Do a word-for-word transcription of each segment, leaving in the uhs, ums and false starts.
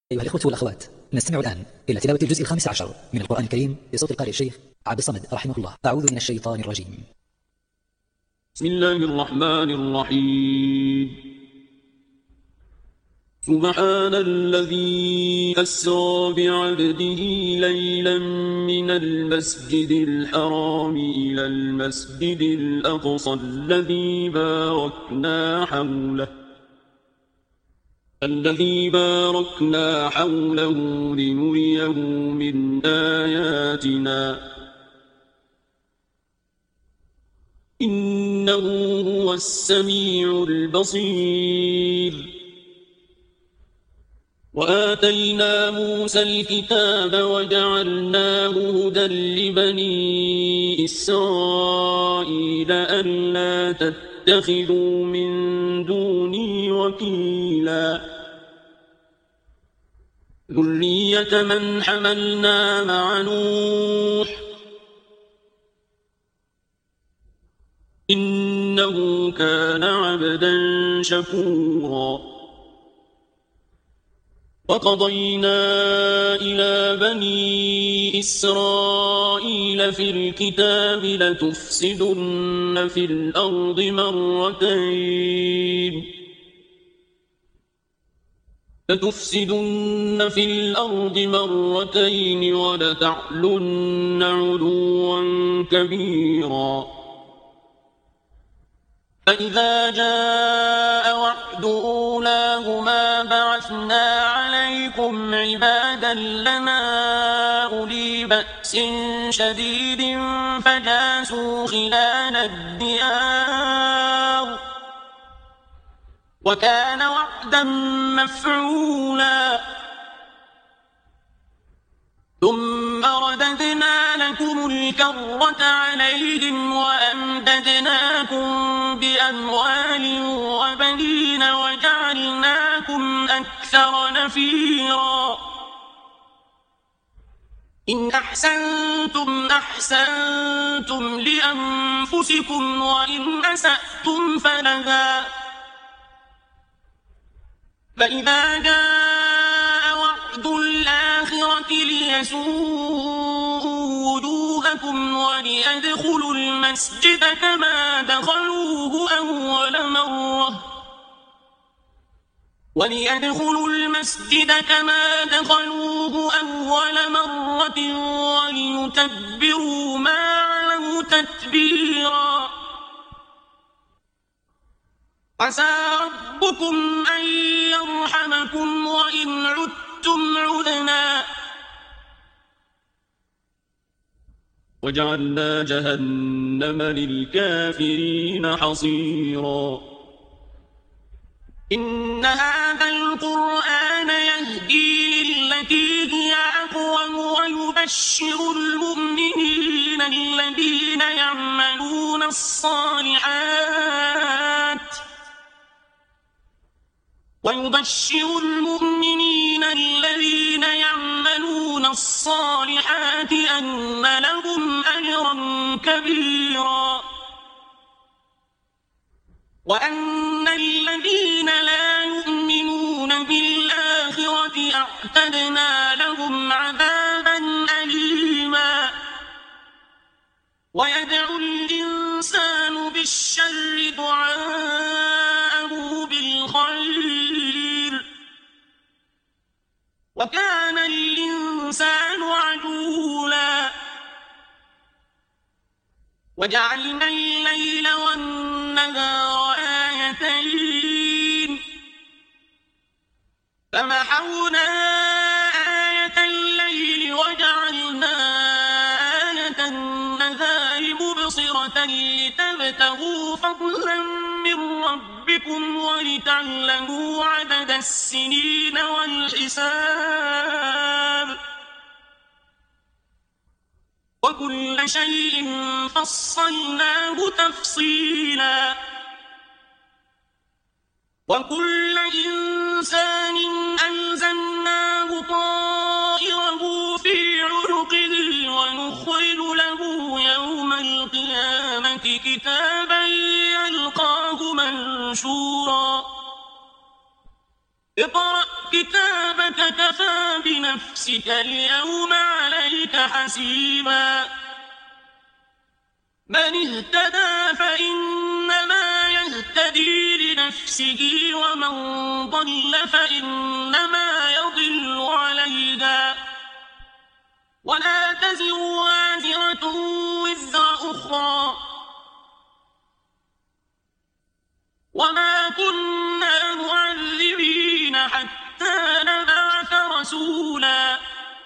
أيها الإخوة والأخوات، نستمع الآن إلى تلاوة الجزء الخامس عشر من القرآن الكريم بصوت القارئ الشيخ عبد الصمد رحمه الله. أعوذ من الشيطان الرجيم. بسم الله الرحمن الرحيم. سبحان الذي أسرى بعبده ليلا من المسجد الحرام إلى المسجد الأقصى الذي باركنا حوله الذي باركنا حوله لنريه من آياتنا إنه هو السميع البصير. وآتينا موسى الكتاب وجعلناه هدى لبني إسرائيل ألا تتخذوا من دوني وكيلا ذرية من حملنا مع نوح إنه كان عبدا شكورا. وقضينا إلى بني إسرائيل في الكتاب لتفسدن في الأرض مرتين لتفسدن في الأرض مرتين ولتعلن علوا كبيرا. فإذا جاء وعد أولاهما بعثنا عليكم عبادا لنا أولي بأس شديد فجاسوا خلال الديار وكان وعدا مفعولا. ثم رددنا لكم الكرة عليهم وأمددناكم بأموال وبنين وجعلناكم أكثر نفيرا. إن أحسنتم أحسنتم لأنفسكم وإن أسأتم فلها. فإذا جاء وعد الآخرة ليسوءوا وجوهكم وليدخلوا المسجد كما دخلوه أول مرة وليدخلوا المسجد كما دخلوه أول مرة وليتبروا ما علوا تتبيرا. عسى ربكم أن يرحمكم وإن عدتم عدنا. وجعلنا جهنم للكافرين حصيرا. إن هذا القرآن يهدي للتي هي أقوم ويبشر المؤمنين الذين يعملون الصالحات ويبشر المؤمنين الذين يعملون الصالحات أن لهم أجرا كبيرا. وأن الذين لا يؤمنون بالآخرة أعتدنا لهم عذابا أليما. ويدعو الإنسان بالشر دعاءه بالخير وكان الإنسان عجولا. وجعلنا الليل والنهار آيتين فمحونا آية الليل وجعلنا آية النهار مبصرة لتبتغوا فضلا من ربكم ولتعلموا عدد السنين والحساب وكل شيء فصلناه تفصيلا. وكل إنسان ألزمناه طائره في عنقه ونخرج له يوم القيامة كتابا يلقاه منشورا. اقرأ كتابك كفى نفسك اليوم عليك حسيبا من اهتدى فإنما يهتدي لنفسه ومن ضل فإنما يضل عليها ولا تزر وازرة وزر أخرى وما كنا معذبين حتى نبعث رسولا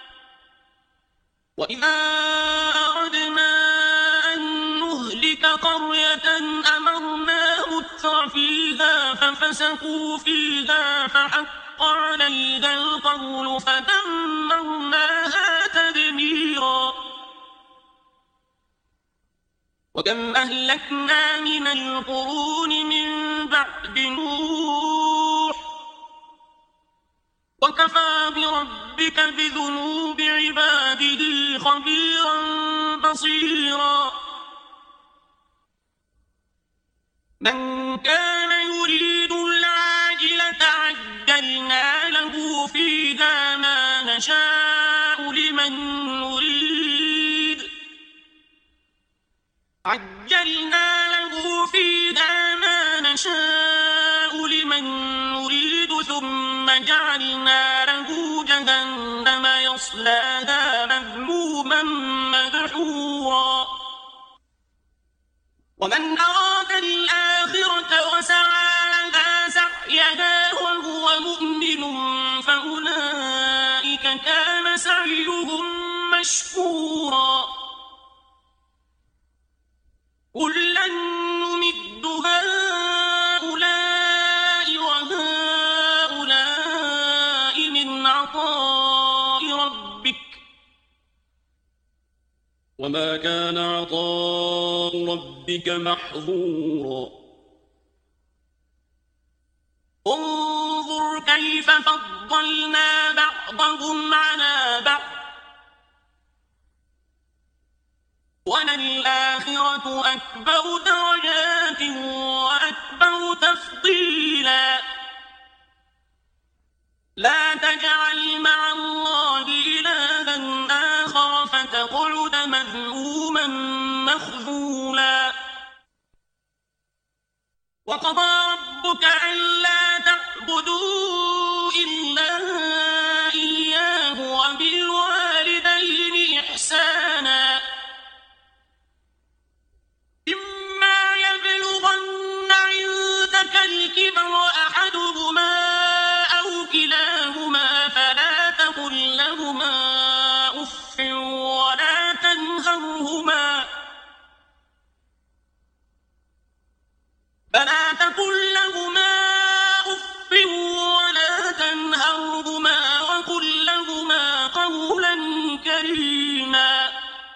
وإذا أردنا أن نهلك قرية أمرنا متر فيها ففسقوا فيها فحق عليها القول فدمرناها تدميرا وكم أهلكنا من القرون من بعد نوح وكفى بربك بذنوب عباده خبيرا بصيرا من كان يريد العاجلة عجلنا له فيها ما نشاء لمن نريد عجلنا له فيها ما نشاء لمن نريد ثم جعلنا له جهنم يصلاها مذموما مدحورا ومن أراد الآخرة وسعى لها سعيها وهو مؤمن فأولئك كان سعيهم مشكورا كلا نمد هؤلاء وهؤلاء من عطاء ربك وما كان عطاء ربك محظورا انظر كيف فضلنا بعضهم على بعض وللآخرة أكبر درجات وأكبر تفضيلا لا تجعل مع الله إلها آخر فتقعد مذموما مخذولا وقضى ربك ألا تعبدوا إلا إياه وبالوالدين إحسانا إما يبلغن عندك الكبر أحدهما أو كلاهما فلا تقل لهما أف ولا تنهرهما فلا تقل لهما أف ولا تنهرهما وقل لهما قولا كريما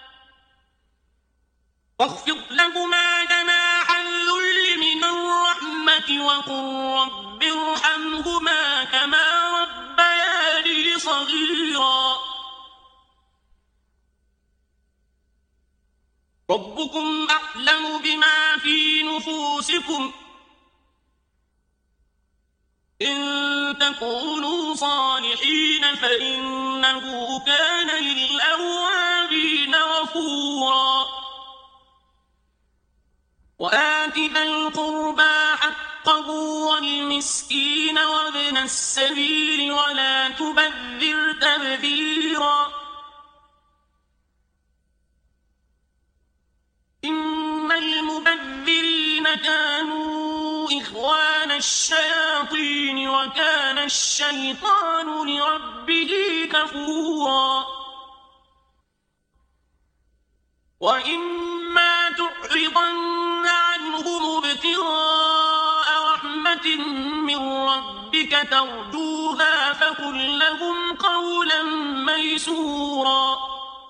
واخفض لهما جناح الذل من الرحمة وقل رب ارحمهما كما ربياني صغيرا ربكم أعلم بما في نفوسكم إن تكونوا صالحين فإنه كان للأوابين غفورا وآت ذا القربى حقه والمسكين وابن السبيل ولا تبذر تبذيرا إن المبذرين كانوا إخوان الشياطين وكان الشيطان لربه كفورا وإما تعرضن عنهم ابتغاء رحمة من ربك ترجوها فقل لهم قولا ميسورا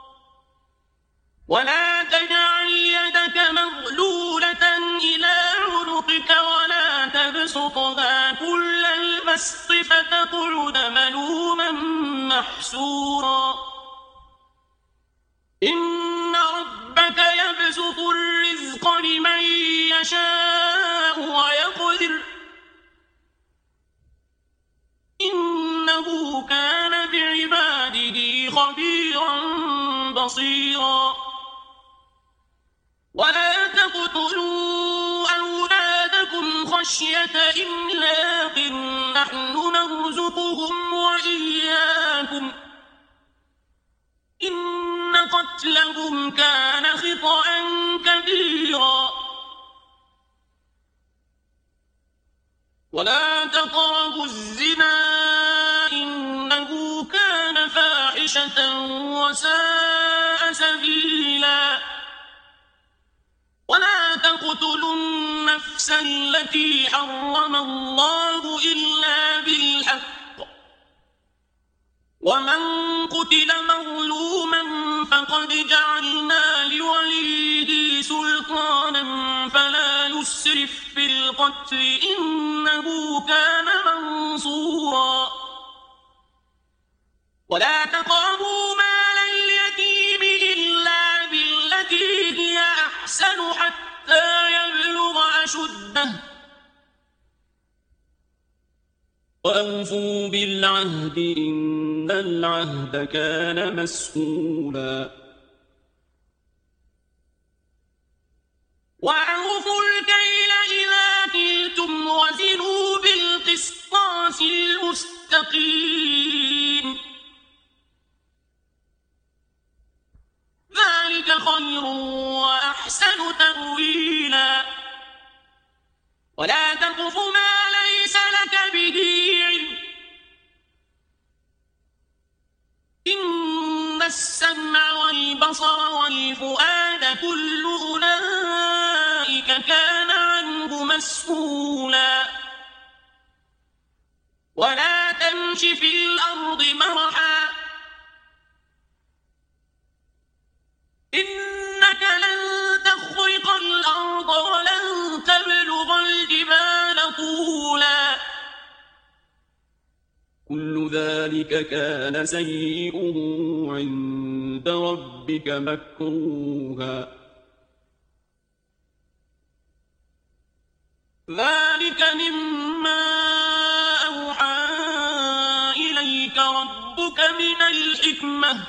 ولا تجعل يدك مغلولة إلى عنقك ولا تبسطها كل البسط فتقعد ملوما محسورا إن ربك يبسط الرزق لمن يشاء ويقدر إنه كان بعباده خبيرا بصيرا ولا تقتلوا أولادكم خشية إملاق نحن نرزقهم وإياكم إن قتلهم كان خطأ كبيرا ولا تقربوا الزنا إنه كان فاحشة وساء سبيلا ولا تقتلوا النفس التي حرم الله إلا بالحق ومن قتل مظلوما فقد جعلنا لوليه سلطانا فلا يسرف في القتل إنه كان منصورا ولا تقربوا مال اليتيم إلا بالتي هي أحسن حتى يبلغ أشده وأوفوا بالعهد إن العهد كان مسؤولا وأوفوا الكيل إذا كلتم وزنوا بالقسطاس المستقيم ذلك خير وأحسن تأويلا ولا تقف ما ليس لك به علم إن السمع والبصر والفؤاد كل أولئك كان عنه مسؤولا ولا تمش في الأرض مرحا إنك لن تخرق الأرض ولن تبلغ الجبال طولا كل ذلك كان سيئه عند ربك مكروها ذلك مما أوحى إليك ربك من الحكمة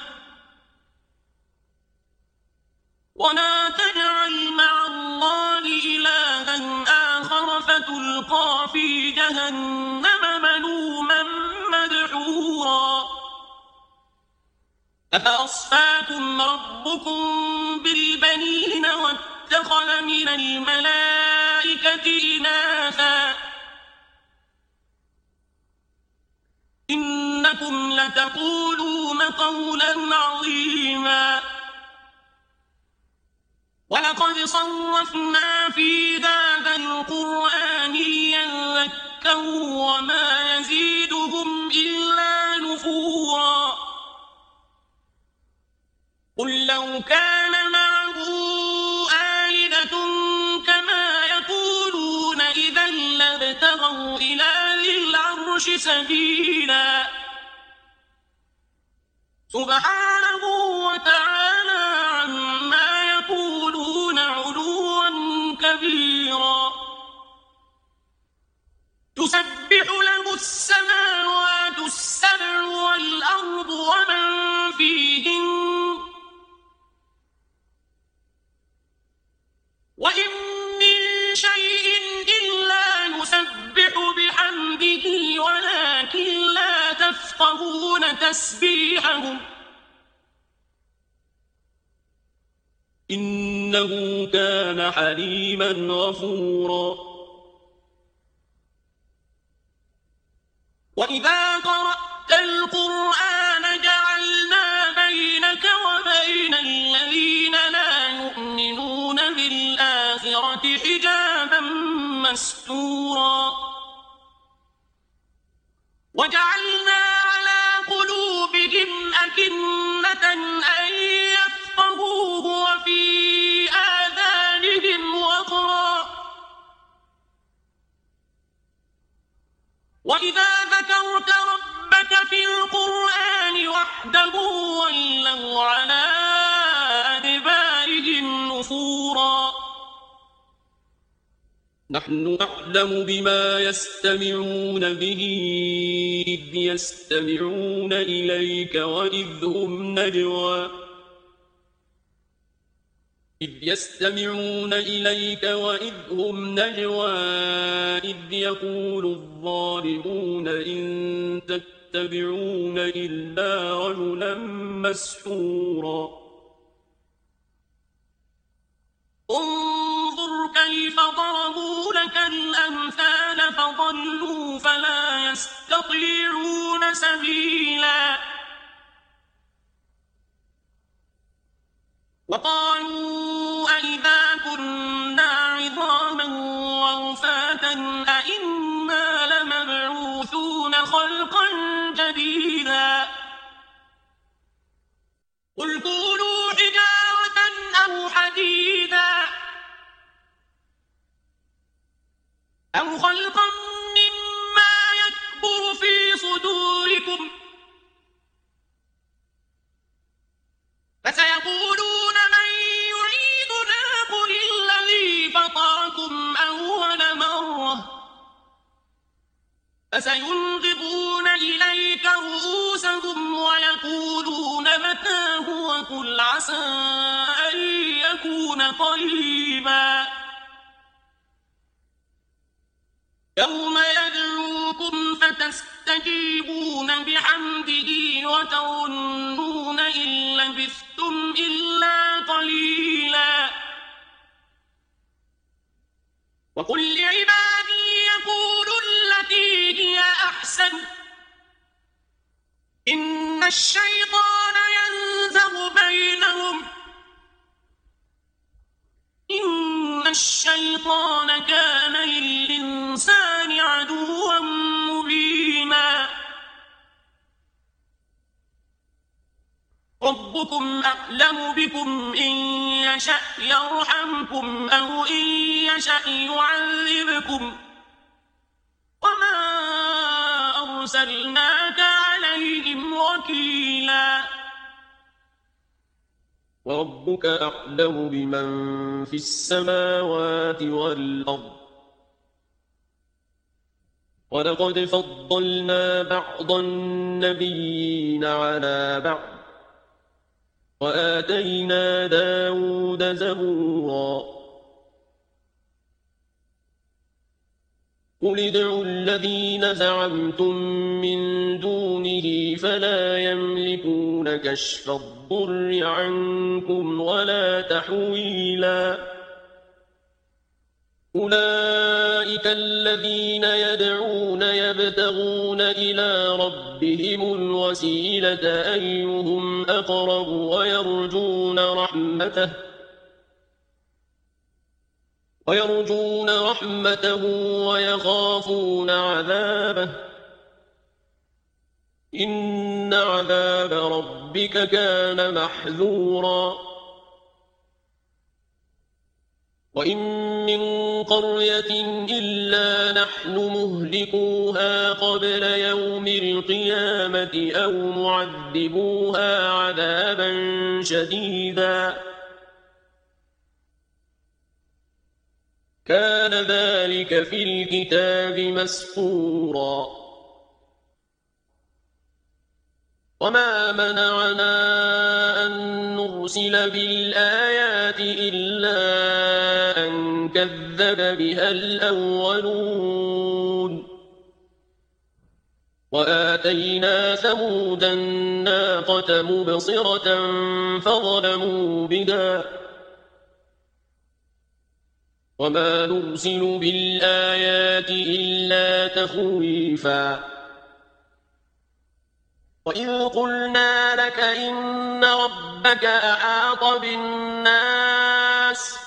ولا تجعل مع الله إلها آخر فتلقى في جهنم ملوما مدحورا أفأصفاكم ربكم بالبنين واتخذ من الملائكة إناثا إنكم لتقولون قولا عظيما ولقد صرفنا في هذا القرآن ليذكروا وما يزيدهم إلا نفورا قل لو كان معه آلهة كما يقولون إذا لابتغوا إلى ذي العرش سبيلا سبحانه وتعالى عما يقولون علوا كبيرا تسبح له السماوات السبع والأرض ومن فيهن وإن من شيء إلا يسبح بحمده ولكن لا تفقهون تسبيحهم إنه كان حليما غفورا وإذا قرأت القرآن جعلنا بينك وبين الذين لا يؤمنون بالآخرة حجابا مستورا وجعلنا على قلوبهم أكنة أن يفقهوه وفي آذانهم وقرا وإذا ذكرت ربك في القرآن وحده ولوا على أدبارهم نفورا نحن أعلم بما يستمعون به إذ يستمعون إليك وإذ هم نجوى إذ يستمعون إليك وإذ هم نجوى إذ يقول الظالمون إن تتبعون إلا رجلا مسحورا انظر كيف ضربوا لك الأمثال فضلوا فلا يستطيعون سبيلا وقالوا أئذا كنا عظاما ورفاتا أئنا لمبعوثون خلقا جديدا قل كونوا حجارة أو حديدا أو خلقا مما يكبر في صدوركم فسيقولون من يعيدنا قل الذي فطركم أول مرة فسينغضون إليك رؤوسهم ويقولون متى هو قل عسى أن يكون قريبا يوم يدعوكم فتستجيبون بحمده وتظنون إن لبثتم إلا قليلا وقل لعبادي يقولوا التي هي أحسن إن الشيطان ينزغ بينهم إن الشيطان كان للإنسان عدوا مبينا ربكم أعلم بكم إن يشأ يرحمكم أو إن يشأ يعذبكم وما أرسلناك عليهم وكيلا وربك أعلم بمن في السماوات والأرض ولقد فضلنا بعض النبيين على بعض وآتينا داود زبورا قل ادعوا الذين زعمتم من دونه فلا يملكون كشف الضر عنكم ولا تحويلا أولئك الذين يدعون يبتغون إلى ربهم الوسيلة أيهم أقرب ويرجون رحمته ويرجون رحمته ويخافون عذابه إن عذاب ربك كان محذورا وإن من قرية إلا نحن مهلكوها قبل يوم القيامة أو معذبوها عذابا شديدا كان ذلك في الكتاب مسطورا وما منعنا أن نرسل بالآيات إلا أن كذب بها الأولون وآتينا ثمود الناقة مبصرة فظلموا بها وما نرسل بالآيات إلا تخويفا وإذ قلنا لك إن ربك أحاط بالناس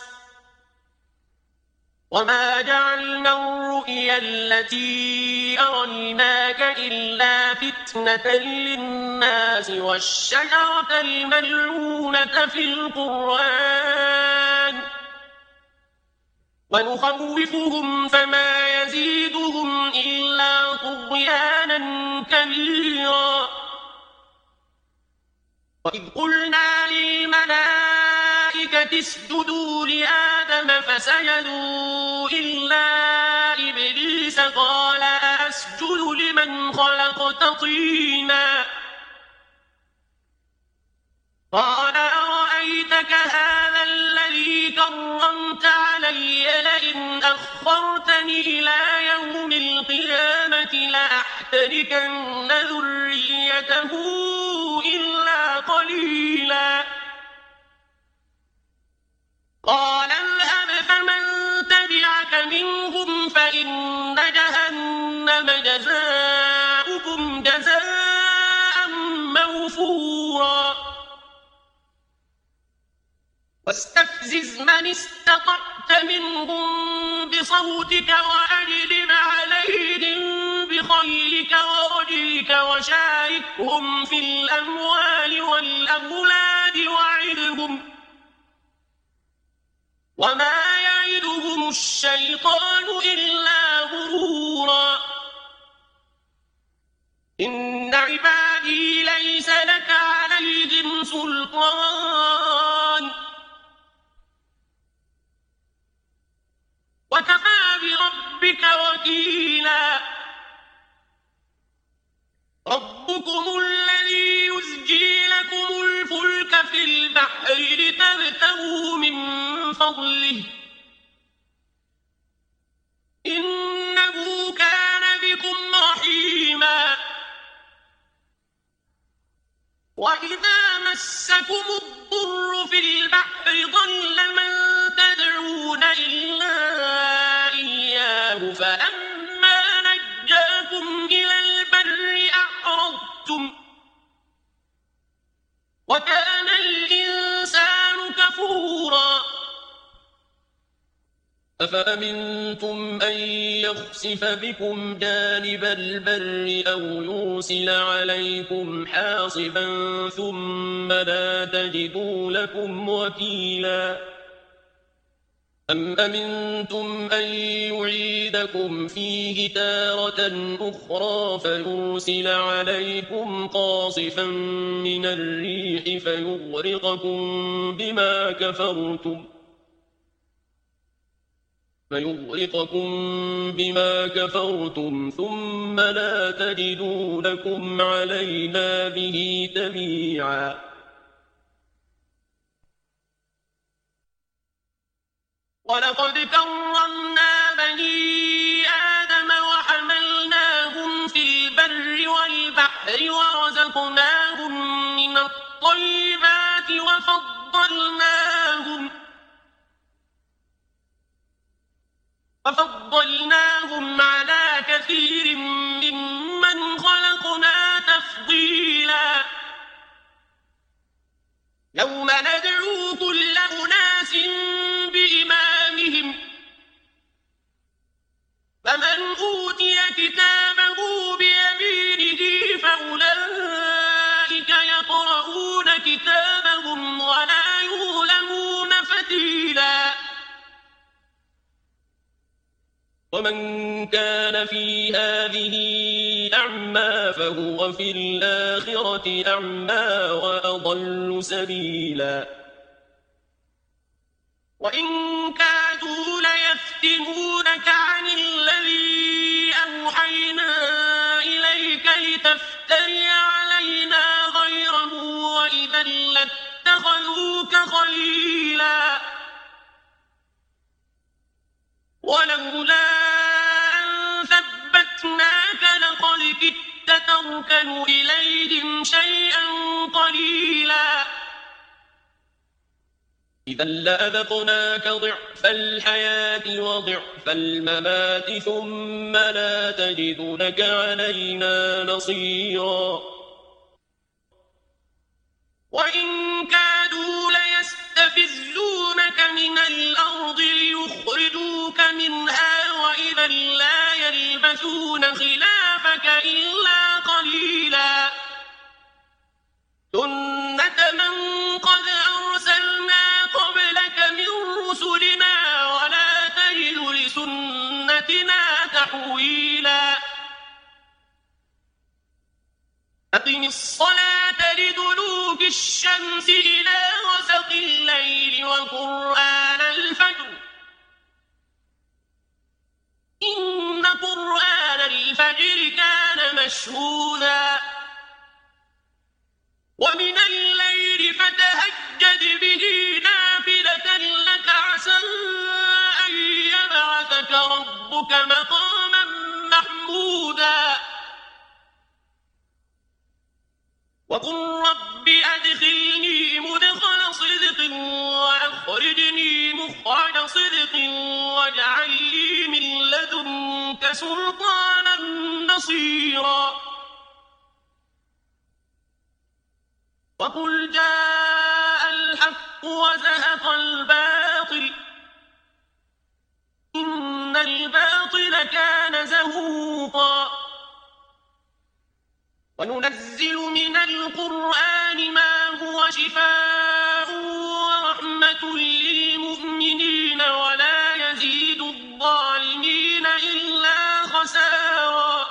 وما جعلنا الرؤيا التي أريناك إلا فتنة للناس والشجرة الملعونة في القرآن ونخوفهم فما يزيدهم إلا طغيانا كبيرا وإذ قلنا للملائكة اسجدوا لآدم فسجدوا إلا إبليس قال أسجد لمن خلقت طينا قال أرأيتك هذا الذي كرمت علي لئن أخرتني إلى يوم القيامة لأحتركن ذريته إلا قليلا قال اذهب فمن تبعك منهم فإن جهنم جزاؤكم جزاء موفورا واستفزز من استطعت منهم بصوتك وأجلب عليهم بخيلك ورجلك وشاركهم في الأموال والأولاد وعدهم وما يعدهم الشيطان إلا غرورا إن عبادي ليس لك عليهم سلطان وكفى بربك وكيلا ربكم الذي يزجي لكم الفلك في البحر لتبتغوا من فضله إنه كان بكم رحيما وإذا مسكم الضر في البحر ضل من تدعون إلا إياه فلما نجاكم إلى البر أعرضتم وكان الإنسان كفورا أفأمنتم أن يخسف بكم جانب البر أو يرسل عليكم حاصبا ثم لا تجدوا لكم وكيلا أم أمنتم أن يعيدكم فيه تارة أخرى فيرسل عليكم قاصفا من الريح فيغرقكم بما كفرتم فيغرقكم بما كفرتم ثم لا تجدوا لكم علينا به تبيعا ولقد كرمنا بني آدم وحملناهم في البر والبحر ورزقناهم من الطيبات وفضلناهم وفضلناهم على كثير ممن خلقنا تفضيلا يوم ندعو كل أناس بإمامهم فمن أوتي كتابه بيمينه فأولئك يقرؤون كتابهم ولا يظلمون فتيلا ومن كان في هذه أعمى فهو في الآخرة أعمى وأضل سبيلا وإن كادوا ليفتنونك عن الذي أوحينا إليك لتفتري علينا غيره وإذا لاتخذوك خليلا ولولا أن ثبتناك لقد كدت تركن إليهم شيئا قليلا إذا لأذقناك ضعف الحياة وضعف الممات ثم لا تجد لك علينا نصيرا وإن كادوا ليستفزونك من الأرض ليخرجوك منها وإذا لا يلبثون خلافك إلا قليلا سنة من قد أرسلنا قبلك من رسلنا ولا تجد لسنتنا تحويلا أقم الصلاة لدلوك الشمس إلى غسق الليل وقرآن الفجر إن قرآن الفجر كان مشهودا ومن الليل فتهجد به نافلة لك عسى أن يبعثك ربك مقاما محمودا وقل رب أدخلني مدخل صدق وأخرجني مخرج صدق واجعل لي من لدنك سلطانا نصيرا وقل جاء الحق وزهق الباطل إن الباطل كان زهوقا وننزل من القرآن ما هو شفاء ورحمة للمؤمنين ولا يزيد الظالمين إلا خسارا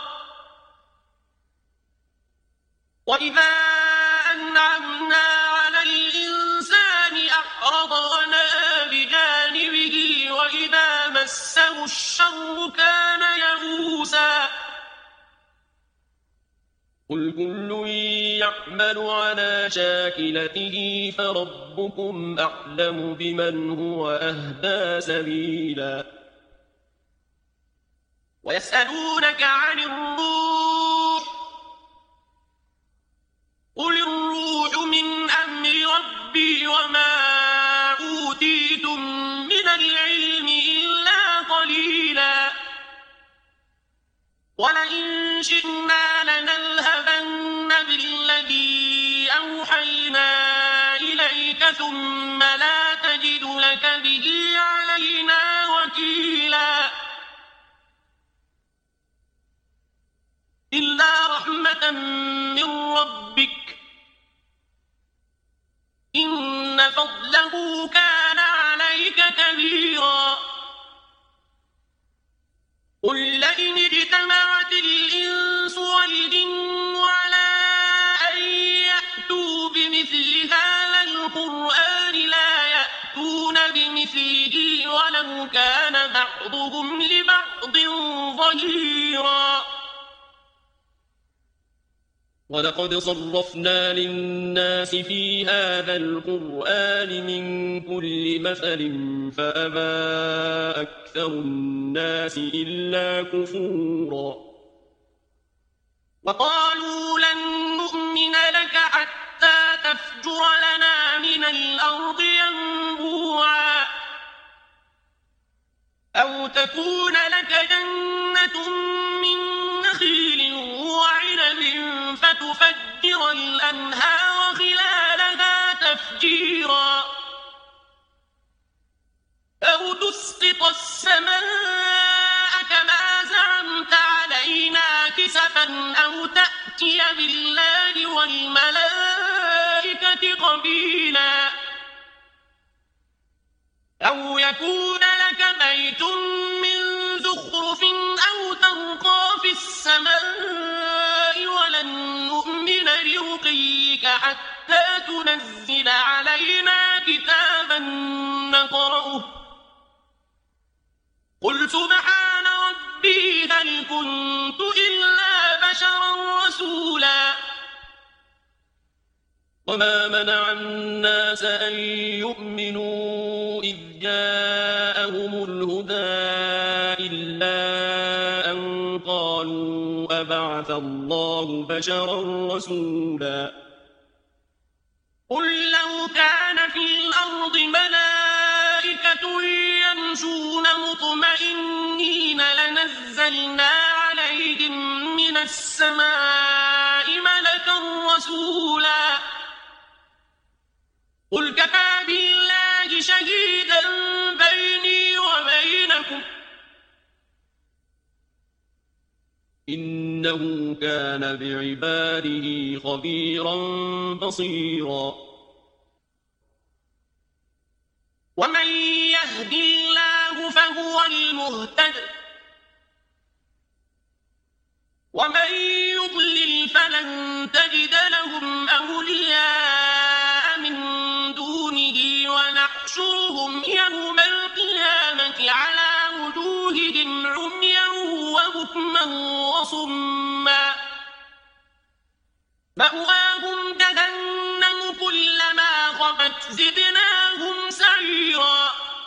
وإذا أنعمنا على الإنسان أعرض ونأى بجانبه وإذا مسه الشر كان يئوسا قل كل يعمل على شاكلته فربكم أعلم بمن هو أهدى سبيلا ويسألونك عن الروح قل الروح من أمر ربي وما أوتيتم من العلم إلا قليلا ولئن شئنا لنذهبن بالذي أوحينا إليك ثم لا تجد لك به علينا وكيلا إلا رحمة من ربك إن فضله كان عليك كبيرا قل لئن اجتمعت الإنس والجن على أن يأتوا بمثل هذا القرآن لا يأتون بمثله ولو كان بعضهم لبعض ظهيرا ولقد صرفنا للناس في هذا القرآن من كل مثل فأبى أكثر الناس إلا كفورا وقالوا لن نؤمن لك حتى تفجر لنا من الأرض ينبوعا أو تكون لك جنة من نخيل وعنب فتفجر الأنهار خلالها تفجيرا أو تسقط السماء كما زعمت علينا كسفا أو تأتي بالله والملائكة قبيلا أو يكون لك بيت من زخرف أو ترقى في السماء ولن نؤمن لرقيك حتى تنزل علينا كتابا نقرأه قل سبحان ربي هل كنت إلا بشرا رسولا وما منع الناس أن يؤمنوا إذ جاءهم الهدى إلا أن قالوا أبعث الله بشرا رسولا قل لو كان في الأرض ملائكة يمشون مطمئنين لنزلنا عليهم من السماء ملكا رسولا قل كفى بالله شهيدا بيني وبينكم إنه كان بعباده خبيرا بصيرا ومن يهد الله فهو المهتد ومن يضلل فلن تجد لهم أولياء من دونه ونحشرهم يوم القيامة على وجوههم عميا وصما مأواهم جهنم كلما خبت زدناهم سعيرا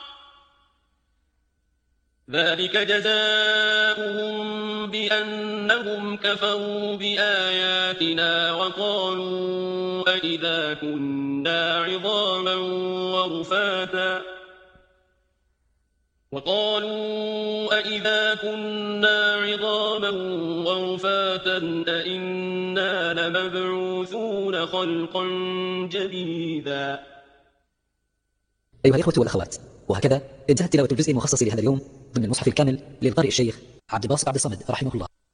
ذلك جزاؤهم بأنهم كفروا بآياتنا وقالوا أئذا كنا عظاما ورفاتا وقالوا أئذا كنا عظاما ورفاتا أئنا لمبعوثون خلقا جديدا. أيها الإخوة والأخوات، وهكذا انتهت تلاوة الجزء المخصص لهذا اليوم ضمن المصحف الكامل للقارئ الشيخ عبد الباسط عبد الصمد رحمه الله.